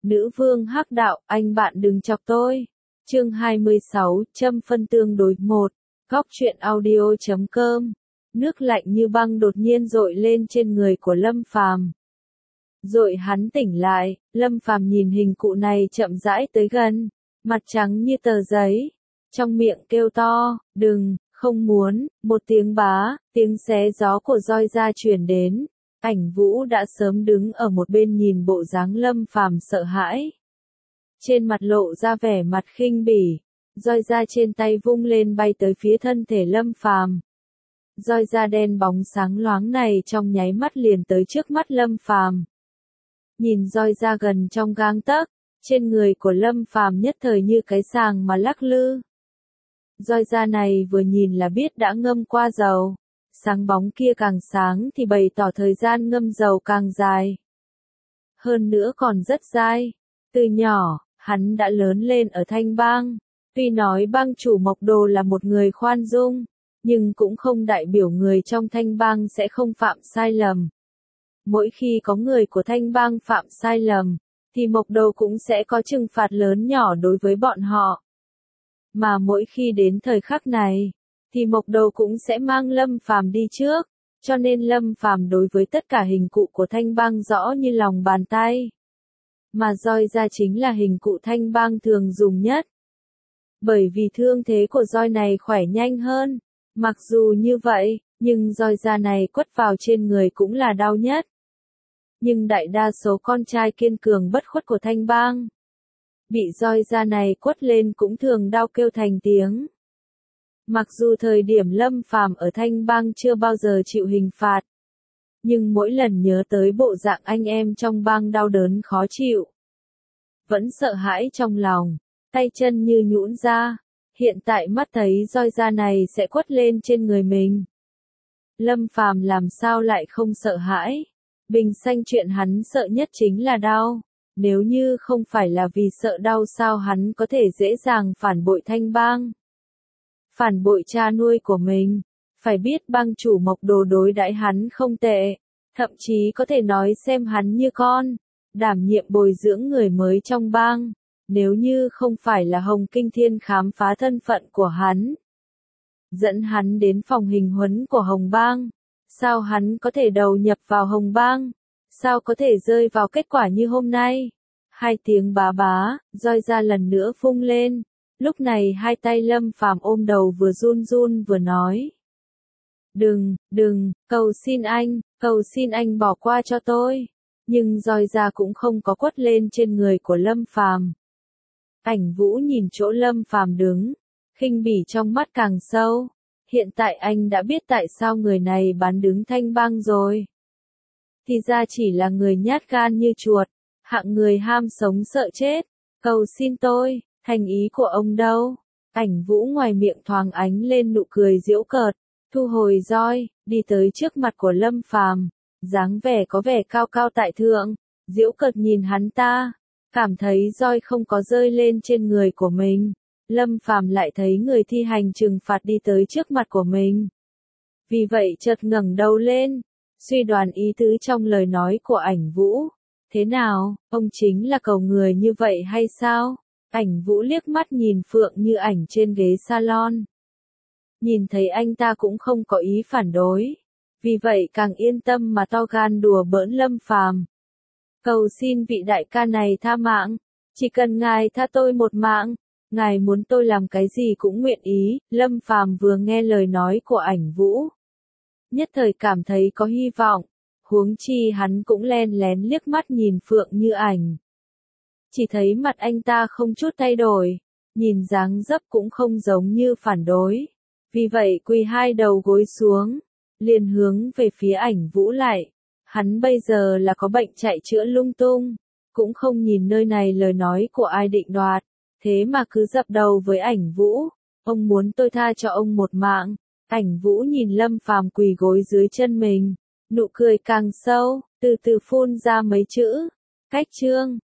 Nữ vương hắc đạo, anh bạn đừng chọc tôi. Chương 26, châm phân tương đối 1. Góc truyện audio.com. Nước lạnh như băng đột nhiên dội lên trên người của Lâm Phàm. Rồi hắn tỉnh lại, Lâm Phàm nhìn hình cụ này chậm rãi tới gần, mặt trắng như tờ giấy, trong miệng kêu to, đừng, không muốn, một tiếng tiếng xé gió của roi da truyền đến. Ảnh Vũ đã sớm đứng ở một bên nhìn bộ dáng Lâm Phàm sợ hãi. Trên mặt lộ ra vẻ mặt khinh bỉ, roi da trên tay vung lên bay tới phía thân thể Lâm Phàm. Roi da đen bóng sáng loáng này trong nháy mắt liền tới trước mắt Lâm Phàm. Nhìn roi da gần trong gang tấc, trên người của Lâm Phàm nhất thời như cái sàng mà lắc lư. Roi da này vừa nhìn là biết đã ngâm qua dầu. Sáng bóng kia càng sáng thì bày tỏ thời gian ngâm dầu càng dài. Hơn nữa còn rất dai. Từ nhỏ, hắn đã lớn lên ở Thanh Bang. Tuy nói bang chủ Mộc Đồ là một người khoan dung, nhưng cũng không đại biểu người trong Thanh Bang sẽ không phạm sai lầm. Mỗi khi có người của Thanh Bang phạm sai lầm, thì Mộc Đồ cũng sẽ có trừng phạt lớn nhỏ đối với bọn họ. Mà mỗi khi đến thời khắc này, thì Mộc Đồ cũng sẽ mang Lâm Phàm đi trước, cho nên Lâm Phàm đối với tất cả hình cụ của Thanh Bang rõ như lòng bàn tay. Mà roi da chính là hình cụ Thanh Bang thường dùng nhất. Bởi vì thương thế của roi này khỏe nhanh hơn, mặc dù như vậy, nhưng roi da này quất vào trên người cũng là đau nhất. Nhưng đại đa số con trai kiên cường bất khuất của Thanh Bang, bị roi da này quất lên cũng thường đau kêu thành tiếng. Mặc dù thời điểm Lâm Phàm ở Thanh Bang chưa bao giờ chịu hình phạt, nhưng mỗi lần nhớ tới bộ dạng anh em trong bang đau đớn khó chịu, vẫn sợ hãi trong lòng, tay chân như nhũn ra, hiện tại mắt thấy roi da này sẽ quất lên trên người mình. Lâm Phàm làm sao lại không sợ hãi? Bình xanh chuyện hắn sợ nhất chính là đau. Nếu như không phải là vì sợ đau sao hắn có thể dễ dàng phản bội Thanh Bang? Phản bội cha nuôi của mình, phải biết bang chủ Mộc Đồ đối đãi hắn không tệ, thậm chí có thể nói xem hắn như con, đảm nhiệm bồi dưỡng người mới trong bang, nếu như không phải là Hồng Kinh Thiên khám phá thân phận của hắn, dẫn hắn đến phòng hình huấn của Hồng Bang, sao hắn có thể đầu nhập vào Hồng Bang, sao có thể rơi vào kết quả như hôm nay. Hai tiếng roi da lần nữa phung lên. Lúc này hai tay Lâm Phàm ôm đầu vừa run run vừa nói. Đừng, cầu xin anh bỏ qua cho tôi. Nhưng roi da cũng không có quất lên trên người của Lâm Phàm. Ảnh Vũ nhìn chỗ Lâm Phàm đứng, khinh bỉ trong mắt càng sâu. Hiện tại anh đã biết tại sao người này bán đứng Thanh Bang rồi. Thì ra chỉ là người nhát gan như chuột, hạng người ham sống sợ chết. Cầu xin tôi. Thành ý của ông đâu? Ảnh Vũ ngoài miệng thoáng ánh lên nụ cười giễu cợt, thu hồi roi, đi tới trước mặt của Lâm Phàm, dáng vẻ có vẻ cao cao tại thượng, giễu cợt nhìn hắn ta, cảm thấy roi không có rơi lên trên người của mình. Lâm Phàm lại thấy người thi hành trừng phạt đi tới trước mặt của mình. Vì vậy chợt ngẩng đầu lên, suy đoán ý tứ trong lời nói của Ảnh Vũ. Thế nào, ông chính là cầu người như vậy hay sao? Ảnh Vũ liếc mắt nhìn Phượng Như Ảnh trên ghế salon. Nhìn thấy anh ta cũng không có ý phản đối. Vì vậy càng yên tâm mà to gan đùa bỡn Lâm Phàm. Cầu xin vị đại ca này tha mạng. Chỉ cần ngài tha tôi một mạng. Ngài muốn tôi làm cái gì cũng nguyện ý. Lâm Phàm vừa nghe lời nói của Ảnh Vũ, nhất thời cảm thấy có hy vọng. Huống chi hắn cũng len lén liếc mắt nhìn Phượng Như Ảnh. Chỉ thấy mặt anh ta không chút thay đổi, nhìn dáng dấp cũng không giống như phản đối. Vì vậy quỳ hai đầu gối xuống, liền hướng về phía Ảnh Vũ lại. Hắn bây giờ là có bệnh chạy chữa lung tung, cũng không nhìn nơi này lời nói của ai định đoạt, thế mà cứ dập đầu với Ảnh Vũ. Ông muốn tôi tha cho ông một mạng. Ảnh Vũ nhìn Lâm Phàm quỳ gối dưới chân mình, nụ cười càng sâu, từ từ phun ra mấy chữ. Cách chương